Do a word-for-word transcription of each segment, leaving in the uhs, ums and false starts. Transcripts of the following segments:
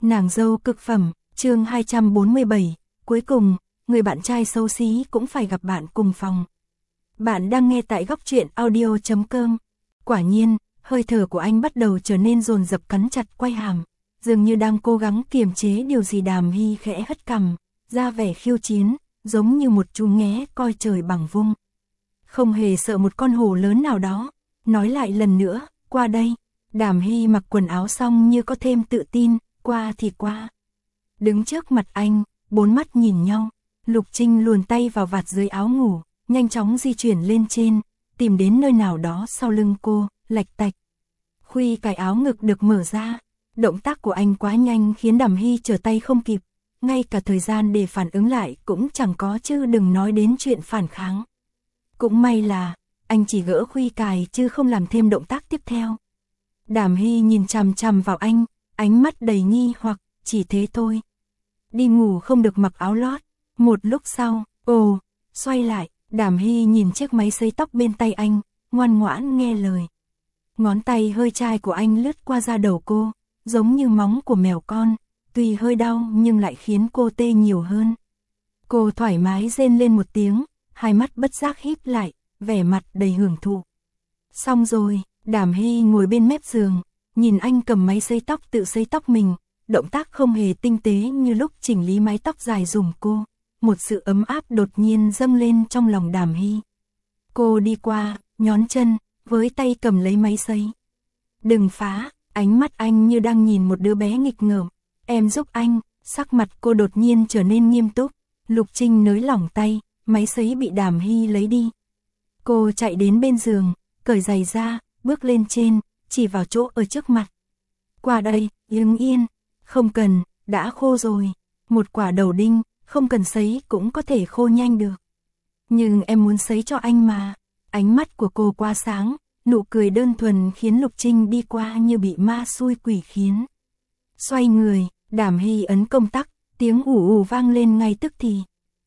Nàng dâu cực phẩm, chương hai trăm bốn mươi bảy, cuối cùng, người bạn trai xấu xí cũng phải gặp bạn cùng phòng. Bạn đang nghe tại góc truyện audio chấm com. Quả nhiên, hơi thở của anh bắt đầu trở nên dồn dập, cắn chặt quai hàm, dường như đang cố gắng kiềm chế điều gì. Đàm Hy khẽ hất cằm, ra vẻ khiêu chiến, giống như một chú nghé coi trời bằng vung. Không hề sợ một con hổ lớn nào đó. Nói lại lần nữa, qua đây. Đàm Hy mặc quần áo xong như có thêm tự tin, qua thì qua. Đứng trước mặt anh, bốn mắt nhìn nhau, Lục Trinh luồn tay vào vạt dưới áo ngủ, nhanh chóng di chuyển lên trên, tìm đến nơi nào đó sau lưng cô, lạch tạch. Khuy cài áo ngực được mở ra, động tác của anh quá nhanh khiến Đàm Hy trở tay không kịp, ngay cả thời gian để phản ứng lại cũng chẳng có, chứ đừng nói đến chuyện phản kháng. Cũng may là, anh chỉ gỡ khuy cài chứ không làm thêm động tác tiếp theo. Đàm Hy nhìn chằm chằm vào anh, ánh mắt đầy nghi hoặc, chỉ thế thôi. Đi ngủ không được mặc áo lót. Một lúc sau, ồ, xoay lại, Đàm Hy nhìn chiếc máy sấy tóc bên tay anh, ngoan ngoãn nghe lời. Ngón tay hơi chai của anh lướt qua da đầu cô, giống như móng của mèo con, tuy hơi đau nhưng lại khiến cô tê nhiều hơn. Cô thoải mái rên lên một tiếng, hai mắt bất giác híp lại, vẻ mặt đầy hưởng thụ. Xong rồi, Đàm Hy ngồi bên mép giường, nhìn anh cầm máy sấy tóc tự sấy tóc mình, động tác không hề tinh tế như lúc chỉnh lý mái tóc dài dùm cô. Một sự ấm áp đột nhiên dâng lên trong lòng Đàm Hy. Cô đi qua, nhón chân, với tay cầm lấy máy sấy. Đừng phá, ánh mắt anh như đang nhìn một đứa bé nghịch ngợm. Em giúp anh, sắc mặt cô đột nhiên trở nên nghiêm túc. Lục Trinh nới lỏng tay, máy sấy bị Đàm Hy lấy đi. Cô chạy đến bên giường, cởi giày ra, bước lên trên, chỉ vào chỗ ở trước mặt. Qua đây, đứng yên, không cần, đã khô rồi. Một quả đầu đinh, không cần sấy cũng có thể khô nhanh được. Nhưng em muốn sấy cho anh mà. Ánh mắt của cô quá sáng, nụ cười đơn thuần khiến Lục Trinh đi qua như bị ma xui quỷ khiến. Xoay người, Đàm Hy ấn công tắc, tiếng ủ ủ vang lên ngay tức thì.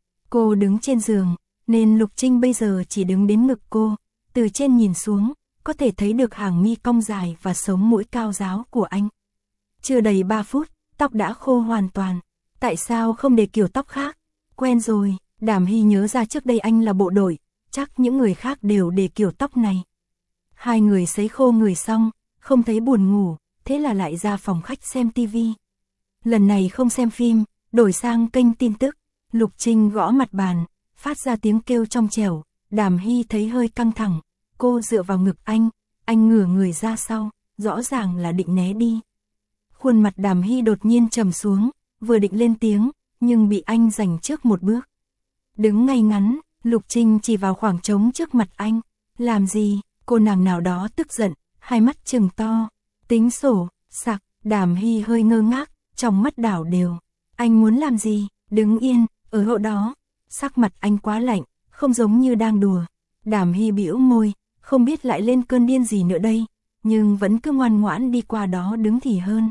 Cô đứng trên giường, nên Lục Trinh bây giờ chỉ đứng đến ngực cô, từ trên nhìn xuống, có thể thấy được hàng mi cong dài và sống mũi cao ráo của anh. Chưa đầy ba phút, tóc đã khô hoàn toàn. Tại sao không để kiểu tóc khác? Quen rồi, Đàm Hy nhớ ra trước đây anh là bộ đội, chắc những người khác đều để kiểu tóc này. Hai người sấy khô người xong, không thấy buồn ngủ, thế là lại ra phòng khách xem tivi. Lần này không xem phim, đổi sang kênh tin tức. Lục Trinh gõ mặt bàn, phát ra tiếng kêu trong trẻo. Đàm Hy thấy hơi căng thẳng, cô dựa vào ngực anh, anh ngửa người ra sau, rõ ràng là định né đi. Khuôn mặt Đàm Hy đột nhiên trầm xuống, vừa định lên tiếng, nhưng bị anh giành trước một bước. Đứng ngay ngắn, Lục Trinh chỉ vào khoảng trống trước mặt anh. Làm gì? Cô nàng nào đó tức giận, hai mắt trừng to. Tính sổ, sặc, Đàm Hy hơi ngơ ngác, trong mắt đảo đều. Anh muốn làm gì? Đứng yên, ở hộ đó. Sắc mặt anh quá lạnh, không giống như đang đùa. Đàm Hy bĩu môi, không biết lại lên cơn điên gì nữa đây, nhưng vẫn cứ ngoan ngoãn đi qua đó đứng thì hơn.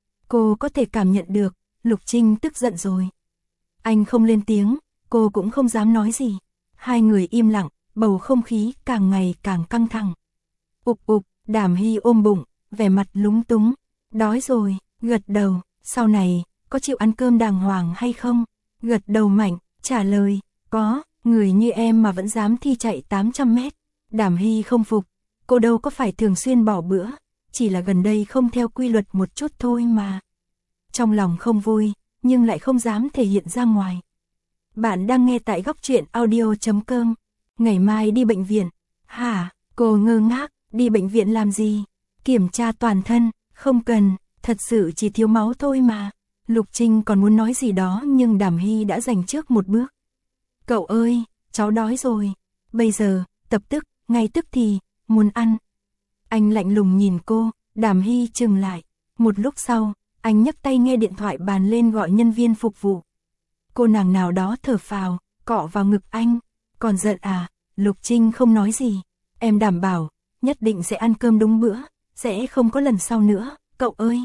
Cô có thể cảm nhận được, Lục Trinh tức giận rồi. Anh không lên tiếng, cô cũng không dám nói gì. Hai người im lặng, bầu không khí càng ngày càng căng thẳng. Ục ục, Đàm Hy ôm bụng, vẻ mặt lúng túng. Đói rồi, gật đầu, sau này, có chịu ăn cơm đàng hoàng hay không? Gật đầu mạnh, trả lời, có, người như em mà vẫn dám thi chạy tám trăm mét. Đàm Hy không phục, cô đâu có phải thường xuyên bỏ bữa, chỉ là gần đây không theo quy luật một chút thôi mà. Trong lòng không vui, nhưng lại không dám thể hiện ra ngoài. Bạn đang nghe tại góc truyện audio chấm com. Ngày mai đi bệnh viện. Hả? Cô ngơ ngác, đi bệnh viện làm gì? Kiểm tra toàn thân, không cần, thật sự chỉ thiếu máu thôi mà. Lục Trinh còn muốn nói gì đó nhưng Đàm Hy đã giành trước một bước. Cậu ơi, cháu đói rồi. Bây giờ, tập tức, ngay tức thì, muốn ăn. Anh lạnh lùng nhìn cô, Đàm Hy chừng lại. Một lúc sau, anh nhấc tay nghe điện thoại bàn lên gọi nhân viên phục vụ. Cô nàng nào đó thở phào, cọ vào ngực anh. Còn giận à? Lục Trinh không nói gì. Em đảm bảo, nhất định sẽ ăn cơm đúng bữa, sẽ không có lần sau nữa, cậu ơi.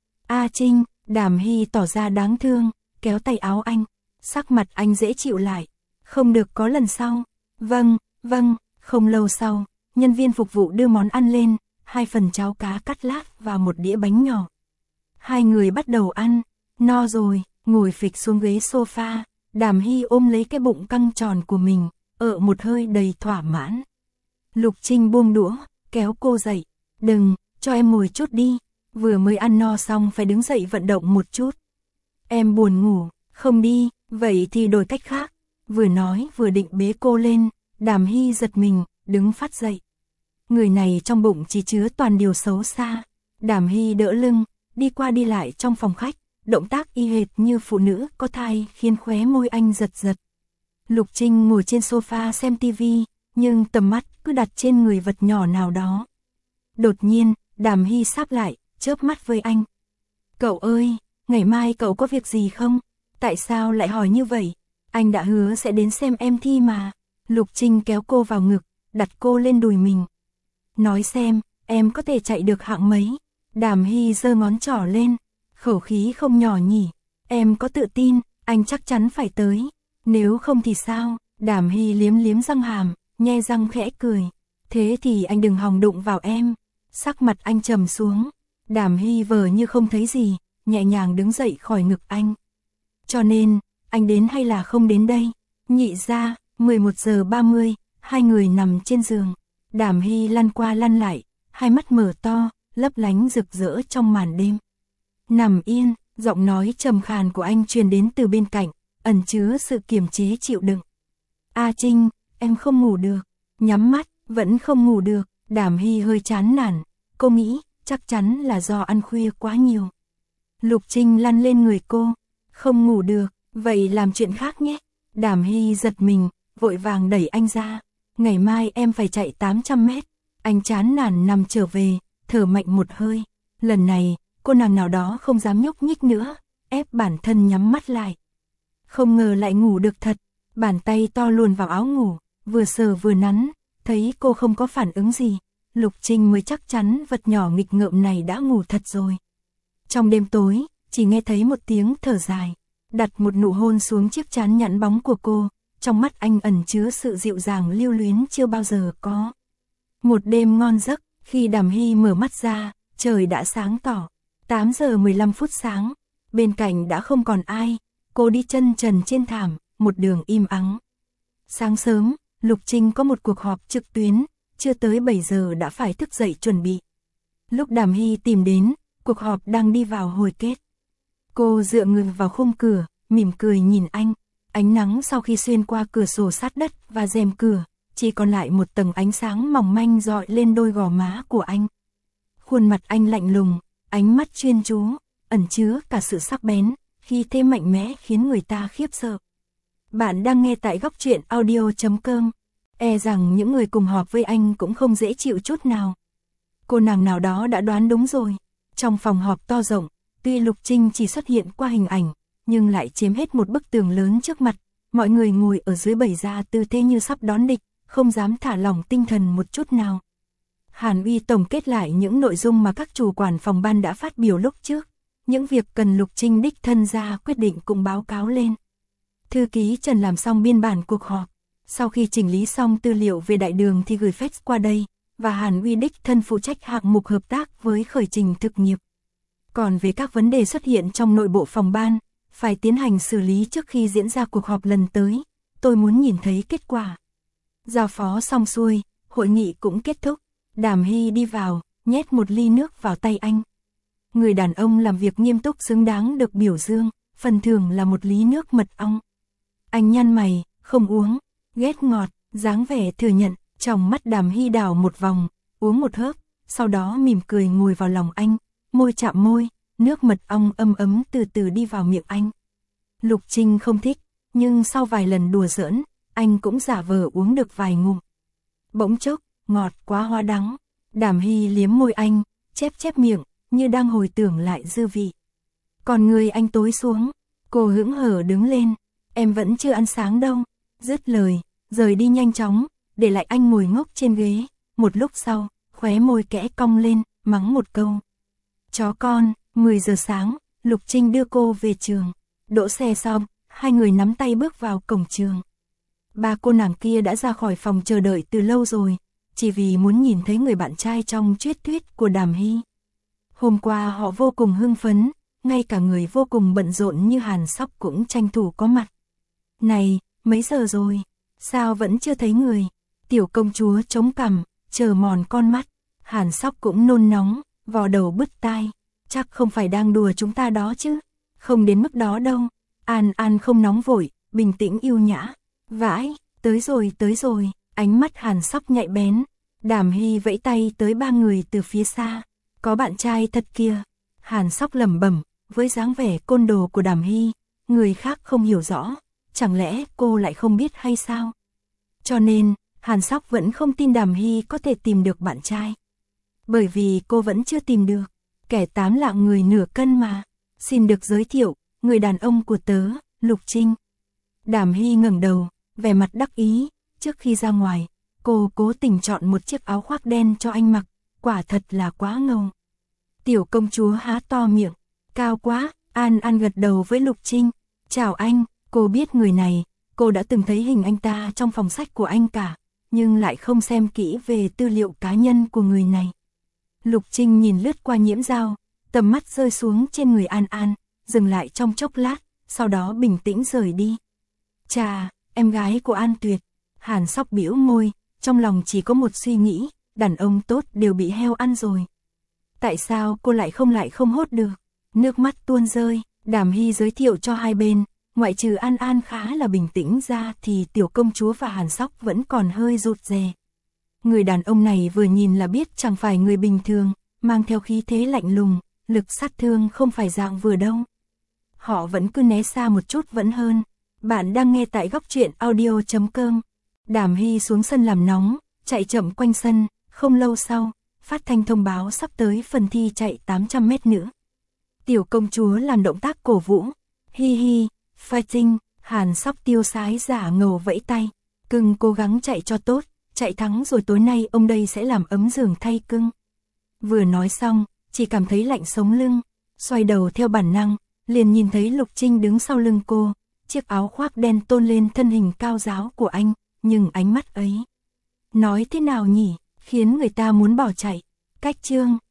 A Trinh, Đàm Hy tỏ ra đáng thương, kéo tay áo anh. Sắc mặt anh dễ chịu lại. Không được có lần sau. Vâng, vâng. Không lâu sau, nhân viên phục vụ đưa món ăn lên, hai phần cháo cá cắt lát và một đĩa bánh nhỏ. Hai người bắt đầu ăn, no rồi, ngồi phịch xuống ghế sofa, Đàm Hy ôm lấy cái bụng căng tròn của mình, ợ một hơi đầy thỏa mãn. Lục Trinh buông đũa, kéo cô dậy, đừng, cho em ngồi chút đi, vừa mới ăn no xong phải đứng dậy vận động một chút. Em buồn ngủ, không đi, vậy thì đổi cách khác. Vừa nói vừa định bế cô lên, Đàm Hy giật mình, đứng phát dậy. Người này trong bụng chỉ chứa toàn điều xấu xa. Đàm Hy đỡ lưng, đi qua đi lại trong phòng khách, động tác y hệt như phụ nữ có thai khiến khóe môi anh giật giật. Lục Trinh ngồi trên sofa xem tivi, nhưng tầm mắt cứ đặt trên người vật nhỏ nào đó. Đột nhiên, Đàm Hy sáp lại, chớp mắt với anh. Cậu ơi, ngày mai cậu có việc gì không? Tại sao lại hỏi như vậy? Anh đã hứa sẽ đến xem em thi mà. Lục Trinh kéo cô vào ngực, đặt cô lên đùi mình. Nói xem, em có thể chạy được hạng mấy? Đàm Hy giơ ngón trỏ lên, khẩu khí không nhỏ nhỉ. Em có tự tin, anh chắc chắn phải tới. Nếu không thì sao? Đàm Hy liếm liếm răng hàm, nhe răng khẽ cười. Thế thì anh đừng hòng đụng vào em. Sắc mặt anh trầm xuống. Đàm Hy vờ như không thấy gì, nhẹ nhàng đứng dậy khỏi ngực anh. Cho nên, anh đến hay là không đến đây? Nhị ra, mười một giờ ba mươi, hai người nằm trên giường. Đàm Hy lăn qua lăn lại, hai mắt mở to, lấp lánh rực rỡ trong màn đêm. Nằm yên, giọng nói trầm khàn của anh truyền đến từ bên cạnh, ẩn chứa sự kiềm chế chịu đựng. A Trinh, em không ngủ được. Nhắm mắt, vẫn không ngủ được. Đàm Hy hơi chán nản, cô nghĩ chắc chắn là do ăn khuya quá nhiều. Lục Trinh lăn lên người cô. Không ngủ được, vậy làm chuyện khác nhé. Đàm Hy giật mình, vội vàng đẩy anh ra. Ngày mai em phải chạy tám trăm mét. Anh chán nản nằm trở về, thở mạnh một hơi. Lần này, cô nàng nào đó không dám nhúc nhích nữa, ép bản thân nhắm mắt lại. Không ngờ lại ngủ được thật. Bàn tay to luồn vào áo ngủ, vừa sờ vừa nắn, thấy cô không có phản ứng gì. Lục Trinh mới chắc chắn vật nhỏ nghịch ngợm này đã ngủ thật rồi. Trong đêm tối, chỉ nghe thấy một tiếng thở dài, đặt một nụ hôn xuống chiếc trán nhẵn bóng của cô, trong mắt anh ẩn chứa sự dịu dàng lưu luyến chưa bao giờ có. Một đêm ngon giấc, khi Đàm Hy mở mắt ra, trời đã sáng tỏ, tám giờ mười lăm phút sáng, bên cạnh đã không còn ai, cô đi chân trần trên thảm, một đường im ắng. Sáng sớm, Lục Trinh có một cuộc họp trực tuyến, chưa tới bảy giờ đã phải thức dậy chuẩn bị. Lúc Đàm Hy tìm đến, cuộc họp đang đi vào hồi kết. Cô dựa người vào khung cửa, mỉm cười nhìn anh. Ánh nắng sau khi xuyên qua cửa sổ sát đất và rèm cửa, chỉ còn lại một tầng ánh sáng mỏng manh rọi lên đôi gò má của anh. Khuôn mặt anh lạnh lùng, ánh mắt chuyên chú, ẩn chứa cả sự sắc bén, khi thế mạnh mẽ khiến người ta khiếp sợ. Bạn đang nghe tại góc truyện audio chấm com. E rằng những người cùng họp với anh cũng không dễ chịu chút nào. Cô nàng nào đó đã đoán đúng rồi. Trong phòng họp to rộng, tuy Lục Trinh chỉ xuất hiện qua hình ảnh, nhưng lại chiếm hết một bức tường lớn trước mặt. Mọi người ngồi ở dưới bày ra tư thế như sắp đón địch, không dám thả lỏng tinh thần một chút nào. Hàn Uy tổng kết lại những nội dung mà các chủ quản phòng ban đã phát biểu lúc trước. Những việc cần Lục Trinh đích thân ra quyết định cũng báo cáo lên. Thư ký Trần làm xong biên bản cuộc họp. Sau khi chỉnh lý xong tư liệu về đại đường thì gửi fax qua đây, và Hàn Uy đích thân phụ trách hạng mục hợp tác với khởi trình thực nghiệp. Còn về các vấn đề xuất hiện trong nội bộ phòng ban, phải tiến hành xử lý trước khi diễn ra cuộc họp lần tới, tôi muốn nhìn thấy kết quả. Giao phó xong xuôi, hội nghị cũng kết thúc, Đàm Hy đi vào, nhét một ly nước vào tay anh. Người đàn ông làm việc nghiêm túc xứng đáng được biểu dương, phần thưởng là một ly nước mật ong. Anh nhăn mày, không uống, ghét ngọt, dáng vẻ thừa nhận, trong mắt Đàm Hy đảo một vòng, uống một hớp, sau đó mỉm cười ngồi vào lòng anh, môi chạm môi, nước mật ong ấm ấm từ từ đi vào miệng anh. Lục Trinh không thích, nhưng sau vài lần đùa giỡn, anh cũng giả vờ uống được vài ngụm. Bỗng chốc, ngọt quá hoa đắng, Đàm Hy liếm môi anh, chép chép miệng, như đang hồi tưởng lại dư vị. Còn người anh tối xuống, cô hững hờ đứng lên, em vẫn chưa ăn sáng đâu, dứt lời, rời đi nhanh chóng, để lại anh ngồi ngốc trên ghế, một lúc sau, khóe môi kẽ cong lên, mắng một câu. Chó con, mười giờ sáng, Lục Trinh đưa cô về trường, đỗ xe xong, hai người nắm tay bước vào cổng trường. Ba cô nàng kia đã ra khỏi phòng chờ đợi từ lâu rồi, chỉ vì muốn nhìn thấy người bạn trai trong truyền thuyết của Đàm Hy. Hôm qua họ vô cùng hưng phấn, ngay cả người vô cùng bận rộn như Hàn Sóc cũng tranh thủ có mặt. Này, mấy giờ rồi? Sao vẫn chưa thấy người? Tiểu công chúa chống cằm, chờ mòn con mắt. Hàn Sóc cũng nôn nóng, vò đầu bứt tai. Chắc không phải đang đùa chúng ta đó chứ? Không đến mức đó đâu. An An không nóng vội, bình tĩnh yêu nhã. Vãi, tới rồi tới rồi. Ánh mắt Hàn Sóc nhạy bén. Đàm Hy vẫy tay tới ba người từ phía xa. Có bạn trai thật kìa. Hàn Sóc lẩm bẩm, với dáng vẻ côn đồ của Đàm Hy, người khác không hiểu rõ, chẳng lẽ cô lại không biết hay sao? Cho nên, Hàn Sóc vẫn không tin Đàm Hy có thể tìm được bạn trai. Bởi vì cô vẫn chưa tìm được, kẻ tám lạng người nửa cân mà. Xin được giới thiệu, người đàn ông của tớ, Lục Trinh. Đàm Hy ngẩng đầu, vẻ mặt đắc ý, trước khi ra ngoài, cô cố tình chọn một chiếc áo khoác đen cho anh mặc, quả thật là quá ngầu. Tiểu công chúa há to miệng, cao quá. An An gật đầu với Lục Trinh. Chào anh, cô biết người này, cô đã từng thấy hình anh ta trong phòng sách của anh cả, nhưng lại không xem kỹ về tư liệu cá nhân của người này. Lục Trinh nhìn lướt qua Nhiễm Dao, tầm mắt rơi xuống trên người An An, dừng lại trong chốc lát, sau đó bình tĩnh rời đi. Chà, em gái của An Tuyệt. Hàn Sóc bĩu môi, trong lòng chỉ có một suy nghĩ, đàn ông tốt đều bị heo ăn rồi. Tại sao cô lại không lại không hốt được? Nước mắt tuôn rơi. Đàm Hy giới thiệu cho hai bên, ngoại trừ An An khá là bình tĩnh ra thì tiểu công chúa và Hàn Sóc vẫn còn hơi rụt rè. Người đàn ông này vừa nhìn là biết chẳng phải người bình thường, mang theo khí thế lạnh lùng, lực sát thương không phải dạng vừa đâu. Họ vẫn cứ né xa một chút vẫn hơn. Bạn đang nghe tại góc truyện audio chấm com. Đàm Hy xuống sân làm nóng, chạy chậm quanh sân, không lâu sau, phát thanh thông báo sắp tới phần thi chạy tám trăm mét nữa. Tiểu công chúa làm động tác cổ vũ, hi hi, fighting. Hàn Sóc tiêu sái giả ngầu vẫy tay, cưng cố gắng chạy cho tốt, chạy thắng rồi tối nay ông đây sẽ làm ấm giường thay cưng. Vừa nói xong, chỉ cảm thấy lạnh sống lưng, xoay đầu theo bản năng, liền nhìn thấy Lục Trinh đứng sau lưng cô, chiếc áo khoác đen tôn lên thân hình cao ráo của anh, nhưng ánh mắt ấy, nói thế nào nhỉ, khiến người ta muốn bỏ chạy. Cách chương